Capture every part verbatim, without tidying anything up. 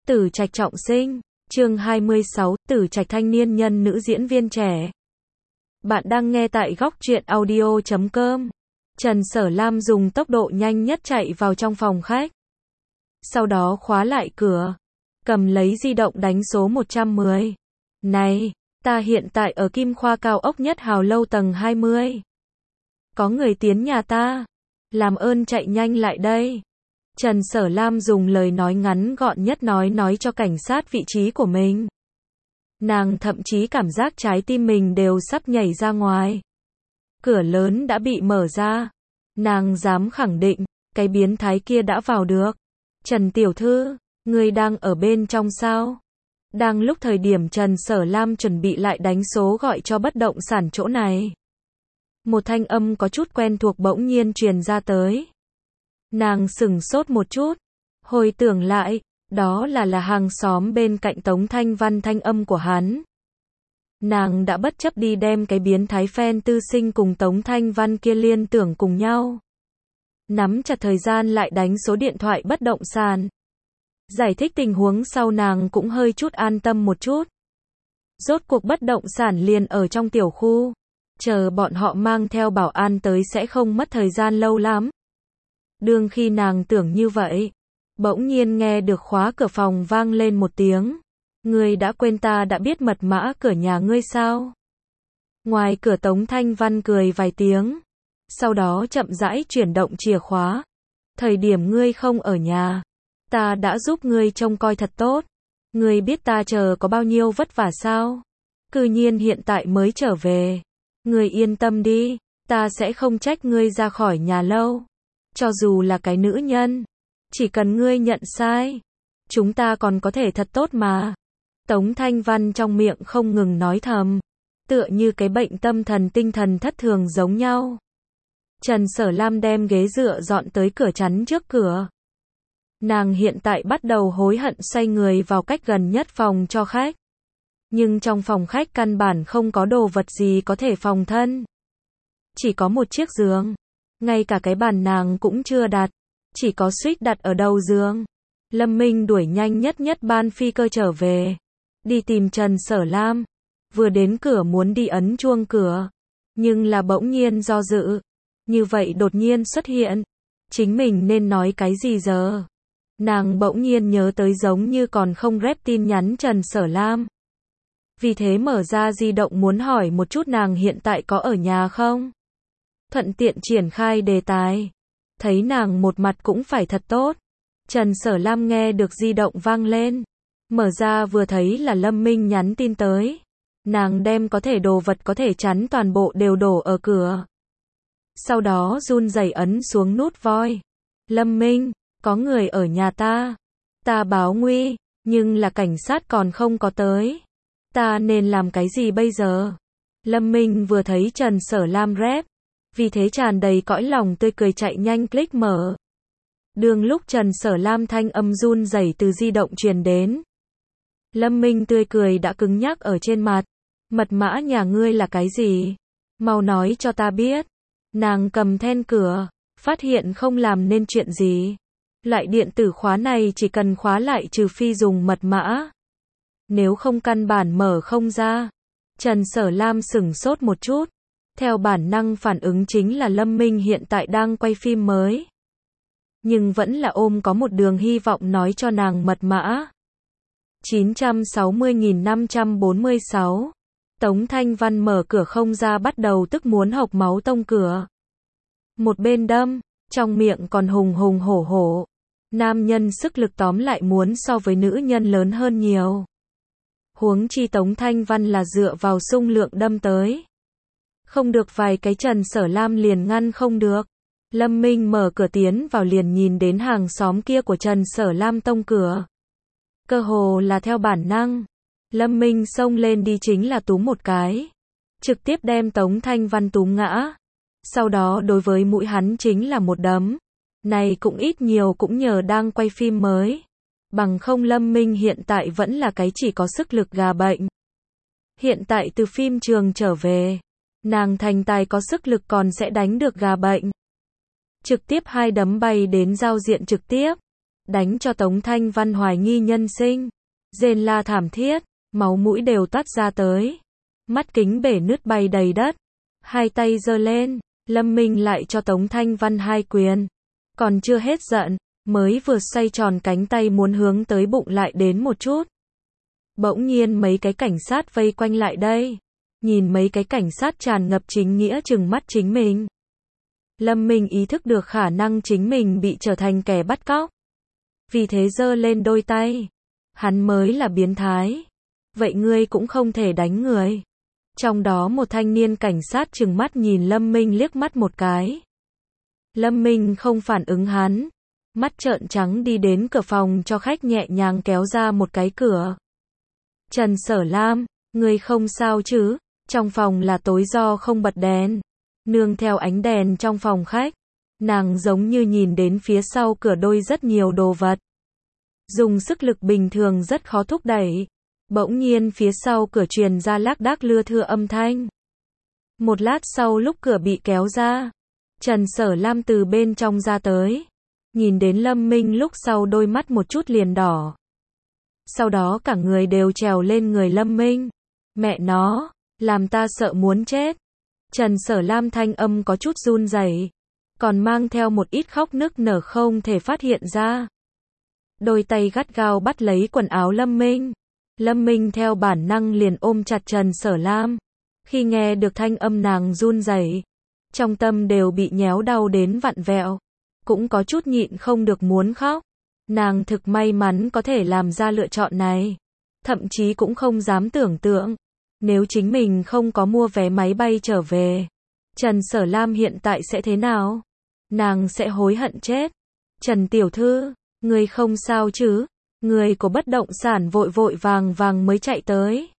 Tử Trạch trọng sinh, chương hai mươi sáu, Tử Trạch thanh niên nhân nữ diễn viên trẻ. Bạn đang nghe tại góc truyện audio chấm com. Trần Sở Lam dùng tốc độ nhanh nhất chạy vào trong phòng khách. Sau đó khóa lại cửa, cầm lấy di động đánh số một trăm mười. Này, ta hiện tại ở Kim Khoa cao ốc Nhất Hào lâu tầng hai mươi. Có người tiến nhà ta. Làm ơn chạy nhanh lại đây. Trần Sở Lam dùng lời nói ngắn gọn nhất nói nói cho cảnh sát vị trí của mình. Nàng thậm chí cảm giác trái tim mình đều sắp nhảy ra ngoài. Cửa lớn đã bị mở ra. Nàng dám khẳng định, cái biến thái kia đã vào được. Trần tiểu thư, ngươi đang ở bên trong sao? Đang lúc thời điểm Trần Sở Lam chuẩn bị lại đánh số gọi cho bất động sản chỗ này. Một thanh âm có chút quen thuộc bỗng nhiên truyền ra tới. Nàng sửng sốt một chút, hồi tưởng lại, đó là là hàng xóm bên cạnh Tống Thanh Văn thanh âm của hắn. Nàng đã bất chấp đi đem cái biến thái phen tư sinh cùng Tống Thanh Văn kia liên tưởng cùng nhau. Nắm chặt thời gian lại đánh số điện thoại bất động sản. Giải thích tình huống sau nàng cũng hơi chút an tâm một chút. Rốt cuộc bất động sản liền ở trong tiểu khu. Chờ bọn họ mang theo bảo an tới sẽ không mất thời gian lâu lắm. Đương khi nàng tưởng như vậy, bỗng nhiên nghe được khóa cửa phòng vang lên một tiếng. Ngươi đã quên ta đã biết mật mã cửa nhà ngươi sao? Ngoài cửa Tống Thanh Văn cười vài tiếng. Sau đó chậm rãi chuyển động chìa khóa. Thời điểm ngươi không ở nhà, ta đã giúp ngươi trông coi thật tốt. Ngươi biết ta chờ có bao nhiêu vất vả sao? Cư nhiên hiện tại mới trở về. Ngươi yên tâm đi, ta sẽ không trách ngươi ra khỏi nhà lâu. Cho dù là cái nữ nhân, chỉ cần ngươi nhận sai, chúng ta còn có thể thật tốt mà. Tống Thanh Văn trong miệng không ngừng nói thầm, tựa như cái bệnh tâm thần tinh thần thất thường giống nhau. Trần Sở Lam đem ghế dựa dọn tới cửa chắn trước cửa. Nàng hiện tại bắt đầu hối hận xoay người vào cách gần nhất phòng cho khách. Nhưng trong phòng khách căn bản không có đồ vật gì có thể phòng thân. Chỉ có một chiếc giường. Ngay cả cái bàn nàng cũng chưa đặt. Chỉ có suýt đặt ở đầu giường. Lâm Minh đuổi nhanh nhất nhất ban phi cơ trở về. Đi tìm Trần Sở Lam. Vừa đến cửa muốn đi ấn chuông cửa. Nhưng là bỗng nhiên do dự. Như vậy đột nhiên xuất hiện. Chính mình nên nói cái gì giờ? Nàng bỗng nhiên nhớ tới giống như còn không rep tin nhắn Trần Sở Lam. Vì thế mở ra di động muốn hỏi một chút nàng hiện tại có ở nhà không? Thuận tiện triển khai đề tài. Thấy nàng một mặt cũng phải thật tốt. Trần Sở Lam nghe được di động vang lên. Mở ra vừa thấy là Lâm Minh nhắn tin tới. Nàng đem có thể đồ vật có thể chắn toàn bộ đều đổ ở cửa. Sau đó run rẩy ấn xuống nút voi. Lâm Minh, có người ở nhà ta. Ta báo nguy, nhưng là cảnh sát còn không có tới. Ta nên làm cái gì bây giờ? Lâm Minh vừa thấy Trần Sở Lam rep. Vì thế tràn đầy cõi lòng tươi cười chạy nhanh click mở. Đường lúc Trần Sở Lam thanh âm run rẩy từ di động truyền đến. Lâm Minh tươi cười đã cứng nhắc ở trên mặt. Mật mã nhà ngươi là cái gì? Mau nói cho ta biết. Nàng cầm then cửa, phát hiện không làm nên chuyện gì. Loại điện tử khóa này chỉ cần khóa lại trừ phi dùng mật mã. Nếu không căn bản mở không ra. Trần Sở Lam sửng sốt một chút. Theo bản năng phản ứng chính là Lâm Minh hiện tại đang quay phim mới. Nhưng vẫn là ôm có một đường hy vọng nói cho nàng mật mã. chín trăm sáu mươi nghìn năm trăm bốn mươi sáu. Tống Thanh Văn mở cửa không ra bắt đầu tức muốn hộc máu tông cửa. Một bên đâm, trong miệng còn hùng hùng hổ hổ. Nam nhân sức lực tóm lại muốn so với nữ nhân lớn hơn nhiều. Huống chi Tống Thanh Văn là dựa vào xung lượng đâm tới. Không được vài cái Trần Sở Lam liền ngăn không được. Lâm Minh mở cửa tiến vào liền nhìn đến hàng xóm kia của Trần Sở Lam tông cửa. Cơ hồ là theo bản năng. Lâm Minh xông lên đi chính là túm một cái. Trực tiếp đem Tống Thanh Văn túm ngã. Sau đó đối với mũi hắn chính là một đấm. Này cũng ít nhiều cũng nhờ đang quay phim mới. Bằng không Lâm Minh hiện tại vẫn là cái chỉ có sức lực gà bệnh. Hiện tại từ phim trường trở về. Nàng thành tài có sức lực còn sẽ đánh được gà bệnh. Trực tiếp hai đấm bay đến giao diện trực tiếp. đánh cho Tống Thanh Văn hoài nghi nhân sinh, rên la thảm thiết, máu mũi đều toát ra tới, mắt kính bể nứt bay đầy đất, hai tay giơ lên, Lâm Minh lại cho Tống Thanh Văn hai quyền, còn chưa hết giận, mới vừa xoay tròn cánh tay muốn hướng tới bụng lại đến một chút. Bỗng nhiên mấy cái cảnh sát vây quanh lại đây, nhìn mấy cái cảnh sát tràn ngập chính nghĩa trừng mắt chính mình. Lâm Minh ý thức được khả năng chính mình bị trở thành kẻ bắt cóc. Vì thế giơ lên đôi tay. Hắn mới là biến thái. Vậy ngươi cũng không thể đánh người. Trong đó một thanh niên cảnh sát trừng mắt nhìn Lâm Minh liếc mắt một cái. Lâm Minh không phản ứng hắn. Mắt trợn trắng đi đến cửa phòng cho khách nhẹ nhàng kéo ra một cái cửa. Trần Sở Lam, ngươi không sao chứ? Trong phòng là tối do không bật đèn. Nương theo ánh đèn trong phòng khách, nàng giống như nhìn đến phía sau cửa đôi rất nhiều đồ vật. Dùng sức lực bình thường rất khó thúc đẩy. Bỗng nhiên phía sau cửa truyền ra lác đác lưa thưa âm thanh. Một lát sau lúc cửa bị kéo ra, Trần Sở Lam từ bên trong ra tới. Nhìn đến Lâm Minh lúc sau đôi mắt một chút liền đỏ. Sau đó cả người đều trèo lên người Lâm Minh. Mẹ nó, làm ta sợ muốn chết. Trần Sở Lam thanh âm có chút run rẩy, còn mang theo một ít khóc nức nở không thể phát hiện ra. Đôi tay gắt gao bắt lấy quần áo Lâm Minh. Lâm Minh theo bản năng liền ôm chặt Trần Sở Lam. Khi nghe được thanh âm nàng run rẩy, trong tâm đều bị nhéo đau đến vặn vẹo, cũng có chút nhịn không được muốn khóc. Nàng thực may mắn có thể làm ra lựa chọn này, thậm chí cũng không dám tưởng tượng, nếu chính mình không có mua vé máy bay trở về, Trần Sở Lam hiện tại sẽ thế nào? Nàng sẽ hối hận chết. Trần tiểu thư, người không sao chứ? Người của bất động sản vội vội vàng vàng mới chạy tới.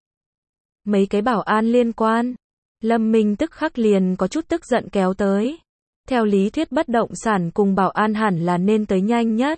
Mấy cái bảo an liên quan. Lâm Minh tức khắc liền có chút tức giận kéo tới. Theo lý thuyết bất động sản cùng bảo an hẳn là nên tới nhanh nhất.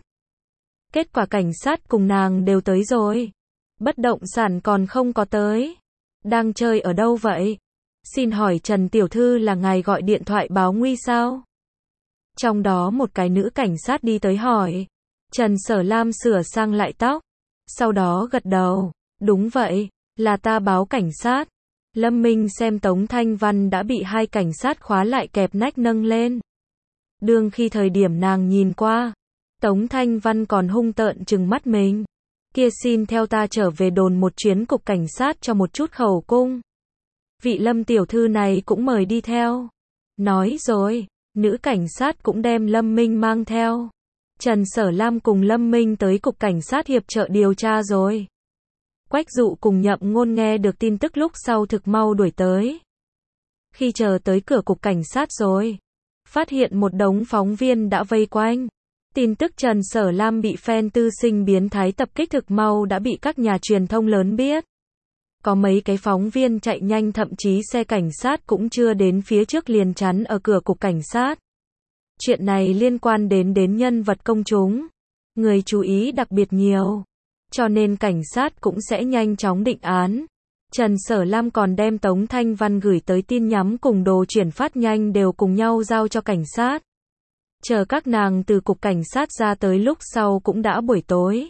Kết quả cảnh sát cùng nàng đều tới rồi. Bất động sản còn không có tới. Đang chơi ở đâu vậy? Xin hỏi Trần tiểu thư là ngài gọi điện thoại báo nguy sao? Trong đó một cái nữ cảnh sát đi tới hỏi. Trần Sở Lam sửa sang lại tóc. Sau đó gật đầu. Đúng vậy, là ta báo cảnh sát. Lâm Minh xem Tống Thanh Văn đã bị hai cảnh sát khóa lại kẹp nách nâng lên. Đương khi thời điểm nàng nhìn qua, Tống Thanh Văn còn hung tợn trừng mắt mình. Kia xin theo ta trở về đồn một chuyến cục cảnh sát cho một chút khẩu cung. Vị Lâm tiểu thư này cũng mời đi theo. Nói rồi, nữ cảnh sát cũng đem Lâm Minh mang theo. Trần Sở Lam cùng Lâm Minh tới cục cảnh sát hiệp trợ điều tra rồi. Quách Dụ cùng Nhậm Ngôn nghe được tin tức lúc sau thực mau đuổi tới. Khi chờ tới cửa cục cảnh sát rồi, phát hiện một đống phóng viên đã vây quanh. Tin tức Trần Sở Lam bị fan tư sinh biến thái tập kích thực mau đã bị các nhà truyền thông lớn biết. Có mấy cái phóng viên chạy nhanh, thậm chí xe cảnh sát cũng chưa đến phía trước liền chắn ở cửa cục cảnh sát. Chuyện này liên quan đến đến nhân vật công chúng, người chú ý đặc biệt nhiều, cho nên cảnh sát cũng sẽ nhanh chóng định án. Trần Sở Lam còn đem Tống Thanh Văn gửi tới tin nhắn cùng đồ chuyển phát nhanh đều cùng nhau giao cho cảnh sát. Chờ các nàng từ cục cảnh sát ra tới lúc sau cũng đã buổi tối.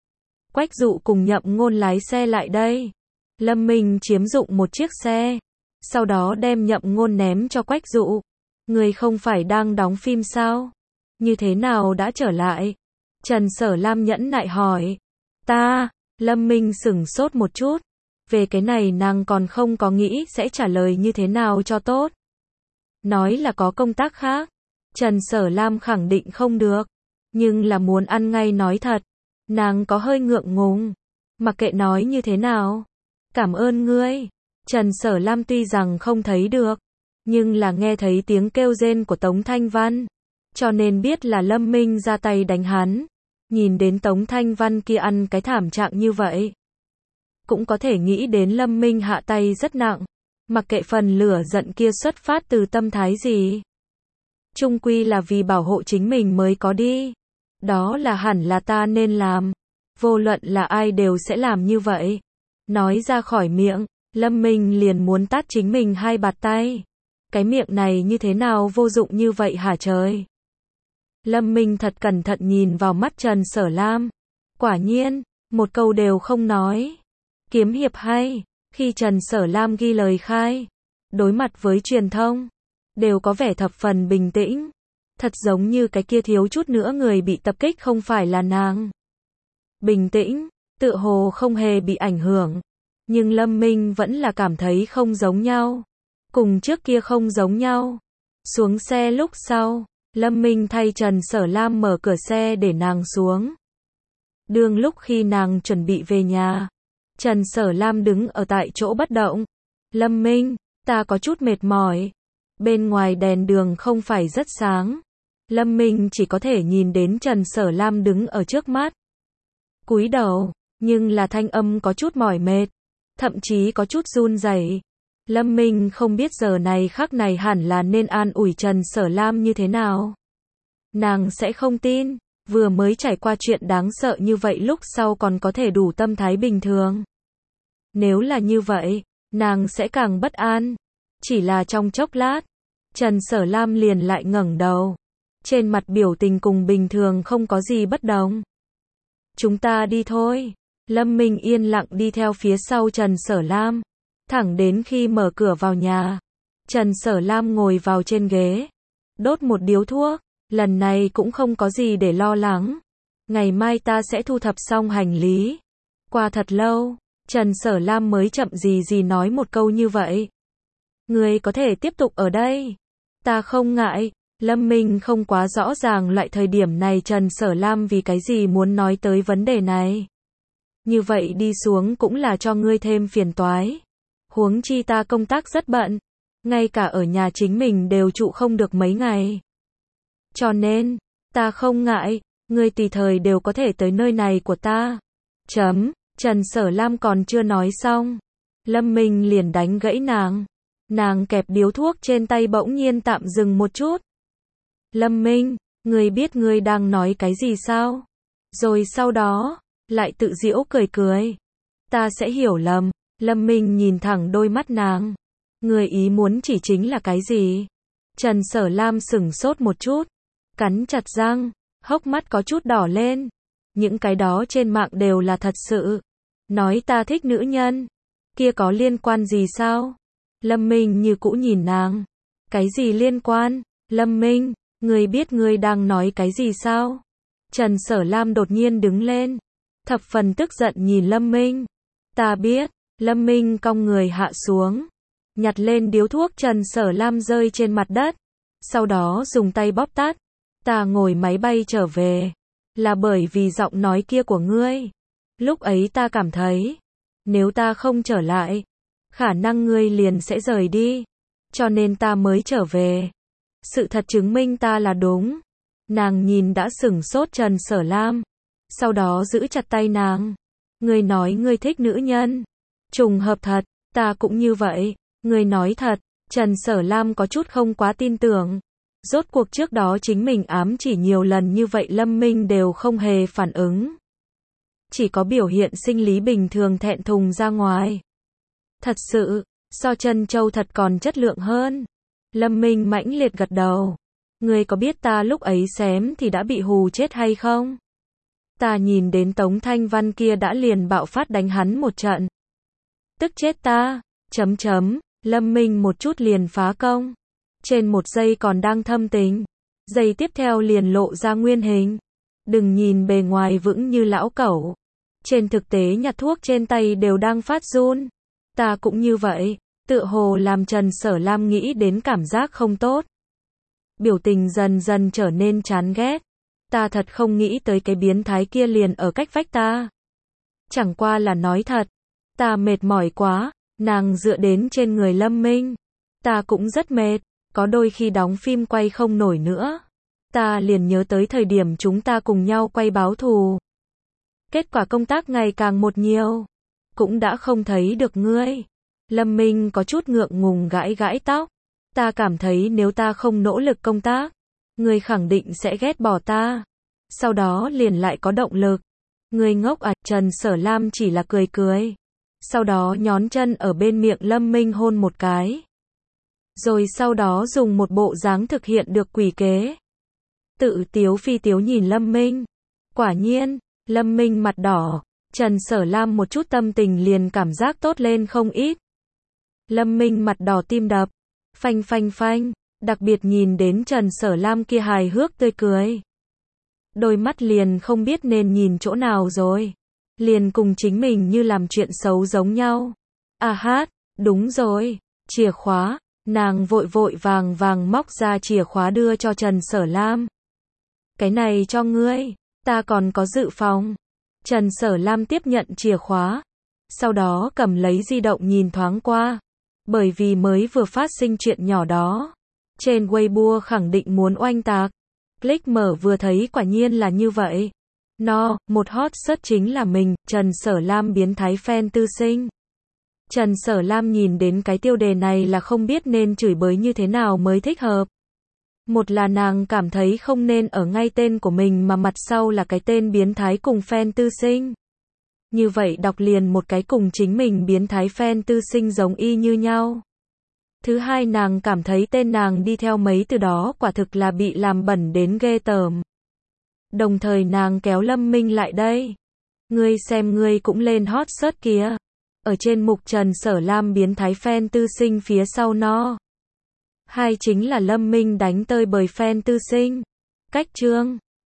Quách Dụ cùng Nhậm Ngôn lái xe lại đây. Lâm Minh chiếm dụng một chiếc xe, sau đó đem Nhậm Ngôn ném cho Quách Dụ. Người không phải đang đóng phim sao? Như thế nào đã trở lại? Trần Sở Lam nhẫn nại hỏi. Ta, Lâm Minh sửng sốt một chút. Về cái này nàng còn không có nghĩ sẽ trả lời như thế nào cho tốt. Nói là có công tác khác. Trần Sở Lam khẳng định không được. Nhưng là muốn ăn ngay nói thật. Nàng có hơi ngượng ngùng. Mặc kệ nói như thế nào. Cảm ơn ngươi. Trần Sở Lam tuy rằng không thấy được, nhưng là nghe thấy tiếng kêu rên của Tống Thanh Văn, cho nên biết là Lâm Minh ra tay đánh hắn. Nhìn đến Tống Thanh Văn kia ăn cái thảm trạng như vậy, cũng có thể nghĩ đến Lâm Minh hạ tay rất nặng, mặc kệ phần lửa giận kia xuất phát từ tâm thái gì. Chung quy là vì bảo hộ chính mình mới có đi. Đó là hẳn là ta nên làm. Vô luận là ai đều sẽ làm như vậy. Nói ra khỏi miệng, Lâm Minh liền muốn tát chính mình hai bạt tay. Cái miệng này như thế nào vô dụng như vậy hả trời? Lâm Minh thật cẩn thận nhìn vào mắt Trần Sở Lam. Quả nhiên, một câu đều không nói. Kiếm hiệp hay, khi Trần Sở Lam ghi lời khai, đối mặt với truyền thông, đều có vẻ thập phần bình tĩnh. Thật giống như cái kia thiếu chút nữa người bị tập kích không phải là nàng. Bình tĩnh, tựa hồ không hề bị ảnh hưởng. Nhưng Lâm Minh vẫn là cảm thấy không giống nhau. Cùng trước kia không giống nhau. Xuống xe lúc sau, Lâm Minh thay Trần Sở Lam mở cửa xe để nàng xuống. Đương lúc khi nàng chuẩn bị về nhà, Trần Sở Lam đứng ở tại chỗ bất động. Lâm Minh, ta có chút mệt mỏi. Bên ngoài đèn đường không phải rất sáng. Lâm Minh chỉ có thể nhìn đến Trần Sở Lam đứng ở trước mắt. Cúi đầu, nhưng là thanh âm có chút mỏi mệt, thậm chí có chút run rẩy. Lâm Minh không biết giờ này khắc này hẳn là nên an ủi Trần Sở Lam như thế nào. Nàng sẽ không tin, vừa mới trải qua chuyện đáng sợ như vậy lúc sau còn có thể đủ tâm thái bình thường. Nếu là như vậy, nàng sẽ càng bất an. Chỉ là trong chốc lát, Trần Sở Lam liền lại ngẩng đầu. Trên mặt biểu tình cùng bình thường không có gì bất đồng. Chúng ta đi thôi. Lâm Minh yên lặng đi theo phía sau Trần Sở Lam. Thẳng đến khi mở cửa vào nhà. Trần Sở Lam ngồi vào trên ghế. Đốt một điếu thuốc. Lần này cũng không có gì để lo lắng. Ngày mai ta sẽ thu thập xong hành lý. Qua thật lâu, Trần Sở Lam mới chậm gì gì nói một câu như vậy. Người có thể tiếp tục ở đây. Ta không ngại. Lâm Minh không quá rõ ràng loại thời điểm này Trần Sở Lam vì cái gì muốn nói tới vấn đề này. Như vậy đi xuống cũng là cho ngươi thêm phiền toái. Huống chi ta công tác rất bận. Ngay cả ở nhà chính mình đều trụ không được mấy ngày. Cho nên, ta không ngại, ngươi tùy thời đều có thể tới nơi này của ta. Chấm, Trần Sở Lam còn chưa nói xong. Lâm Minh liền đánh gãy nàng. Nàng kẹp điếu thuốc trên tay bỗng nhiên tạm dừng một chút. Lâm Minh, ngươi biết ngươi đang nói cái gì sao? Rồi sau đó, lại tự giễu cười cười. Ta sẽ hiểu lầm. Lâm Minh nhìn thẳng đôi mắt nàng. Ngươi ý muốn chỉ chính là cái gì? Trần Sở Lam sửng sốt một chút. Cắn chặt răng, hốc mắt có chút đỏ lên. Những cái đó trên mạng đều là thật sự. Nói ta thích nữ nhân. Kia có liên quan gì sao? Lâm Minh như cũ nhìn nàng. Cái gì liên quan? Lâm Minh, ngươi biết ngươi đang nói cái gì sao? Trần Sở Lam đột nhiên đứng lên. Thập phần tức giận nhìn Lâm Minh. Ta biết. Lâm Minh cong người hạ xuống. Nhặt lên điếu thuốc Trần Sở Lam rơi trên mặt đất. Sau đó dùng tay bóp tắt. Ta ngồi máy bay trở về. Là bởi vì giọng nói kia của ngươi. Lúc ấy ta cảm thấy. Nếu ta không trở lại. Khả năng ngươi liền sẽ rời đi. Cho nên ta mới trở về. Sự thật chứng minh ta là đúng. Nàng nhìn đã sửng sốt Trần Sở Lam. Sau đó giữ chặt tay nàng. Ngươi nói ngươi thích nữ nhân. Trùng hợp thật, ta cũng như vậy. Ngươi nói thật. Trần Sở Lam có chút không quá tin tưởng. Rốt cuộc trước đó chính mình ám chỉ nhiều lần như vậy Lâm Minh đều không hề phản ứng. Chỉ có biểu hiện sinh lý bình thường thẹn thùng ra ngoài. Thật sự, so chân châu thật còn chất lượng hơn. Lâm Minh mãnh liệt gật đầu. Ngươi có biết ta lúc ấy xém thì đã bị hù chết hay không? Ta nhìn đến Tống Thanh Văn kia đã liền bạo phát đánh hắn một trận. Tức chết ta, chấm chấm, Lâm Minh một chút liền phá công. Trên một giây còn đang thâm tình. Giây tiếp theo liền lộ ra nguyên hình. Đừng nhìn bề ngoài vững như lão cẩu. Trên thực tế nhặt thuốc trên tay đều đang phát run. Ta cũng như vậy. Tựa hồ làm Trần Sở Lam nghĩ đến cảm giác không tốt. Biểu tình dần dần trở nên chán ghét. Ta thật không nghĩ tới cái biến thái kia liền ở cách vách ta. Chẳng qua là nói thật. Ta mệt mỏi quá. Nàng dựa đến trên người Lâm Minh. Ta cũng rất mệt. Có đôi khi đóng phim quay không nổi nữa. Ta liền nhớ tới thời điểm chúng ta cùng nhau quay báo thù. Kết quả công tác ngày càng một nhiều. Cũng đã không thấy được ngươi. Lâm Minh có chút ngượng ngùng gãi gãi tóc. Ta cảm thấy nếu ta không nỗ lực công tác, ngươi khẳng định sẽ ghét bỏ ta. Sau đó liền lại có động lực. Ngươi ngốc à? Trần Sở Lam chỉ là cười cười. Sau đó nhón chân ở bên miệng Lâm Minh hôn một cái. Rồi sau đó dùng một bộ dáng thực hiện được quỷ kế. Tự tiếu phi tiếu nhìn Lâm Minh. Quả nhiên, Lâm Minh mặt đỏ. Trần Sở Lam một chút tâm tình liền cảm giác tốt lên không ít. Lâm Minh mặt đỏ tim đập. Phanh phanh phanh. Đặc biệt nhìn đến Trần Sở Lam kia hài hước tươi cười. Đôi mắt liền không biết nên nhìn chỗ nào rồi. Liền cùng chính mình như làm chuyện xấu giống nhau. À hát, đúng rồi. Chìa khóa. Nàng vội vội vàng vàng móc ra chìa khóa đưa cho Trần Sở Lam. Cái này cho ngươi. Ta còn có dự phòng. Trần Sở Lam tiếp nhận chìa khóa. Sau đó cầm lấy di động nhìn thoáng qua. Bởi vì mới vừa phát sinh chuyện nhỏ đó. Trên Weibo khẳng định muốn oanh tạc. Click mở vừa thấy quả nhiên là như vậy. No, một hot search chính là mình, Trần Sở Lam biến thái fan tư sinh. Trần Sở Lam nhìn đến cái tiêu đề này là không biết nên chửi bới như thế nào mới thích hợp. Một là nàng cảm thấy không nên ở ngay tên của mình mà mặt sau là cái tên biến thái cùng fan tư sinh. Như vậy đọc liền một cái cùng chính mình biến thái fan tư sinh giống y như nhau. Thứ hai nàng cảm thấy tên nàng đi theo mấy từ đó quả thực là bị làm bẩn đến ghê tởm. Đồng thời nàng kéo Lâm Minh lại đây. Ngươi xem ngươi cũng lên hot search kìa. Ở trên mục Trần Sở Lam biến thái fan tư sinh phía sau no. Hai chính là Lâm Minh đánh tơi bời fan tư sinh. Cách chương